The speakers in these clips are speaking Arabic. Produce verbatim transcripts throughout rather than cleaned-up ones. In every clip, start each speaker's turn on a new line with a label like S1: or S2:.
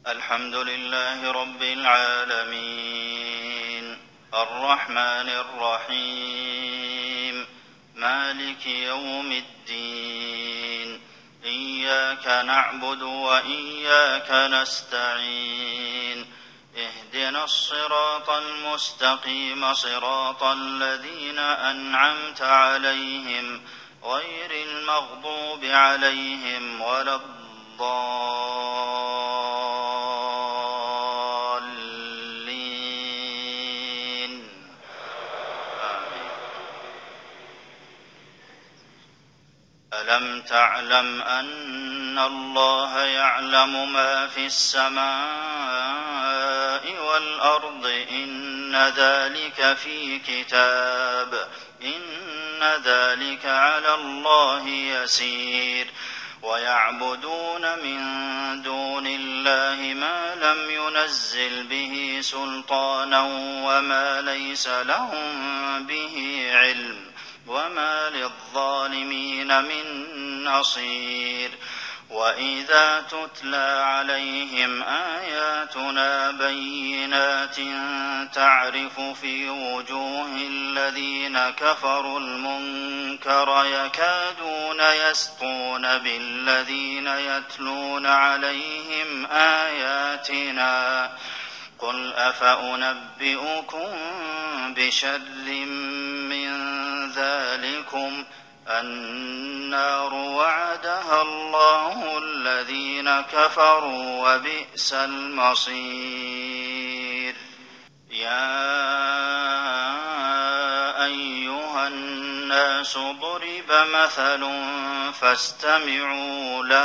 S1: الحمد لله رب العالمين الرحمن الرحيم مالك يوم الدين إياك نعبد وإياك نستعين اهدنا الصراط المستقيم صراط الذين أنعمت عليهم غير المغضوب عليهم ولا الضالين آمين. ألم تعلم أن الله يعلم ما في السماء والأرض إن ذلك في كتاب إن ذلك على الله يسير ويعبدون من دون الله ما لم ينزل به سلطانا وما ليس لهم به علم وما للظالمين من نصير وإذا تتلى عليهم آياتنا بينات تعرف في وجوه الذين كفروا المنكر يكادون يسطون بالذين يتلون عليهم آياتنا قل أفأنبئكم بشر من ذلكم النار وعدها الله الذين كفروا وبئس المصير يا أيها الناس ضرب مثل فاستمعوا له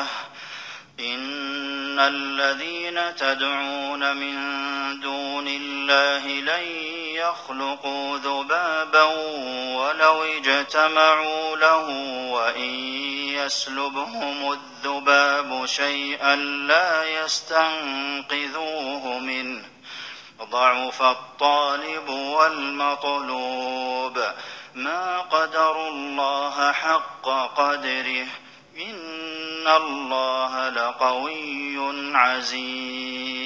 S1: إن الذين تدعون من دون الله لن يخلقوا ذبابا ولو اجتمعوا له وإن يسلبهم الذباب شيئا لا يستنقذوه منه ضعف الطالب والمطلوب ما قدروا الله حق قدره إن الله لقوي عزيز